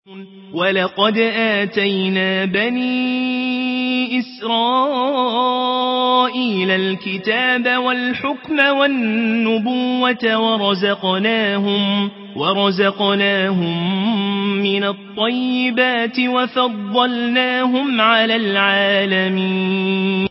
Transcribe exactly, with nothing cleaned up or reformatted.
ولقد آتينا بني إسرائيل الكتاب والحكم والنبوة ورزقناهم, ورزقناهم من الطيبات وفضلناهم على العالمين.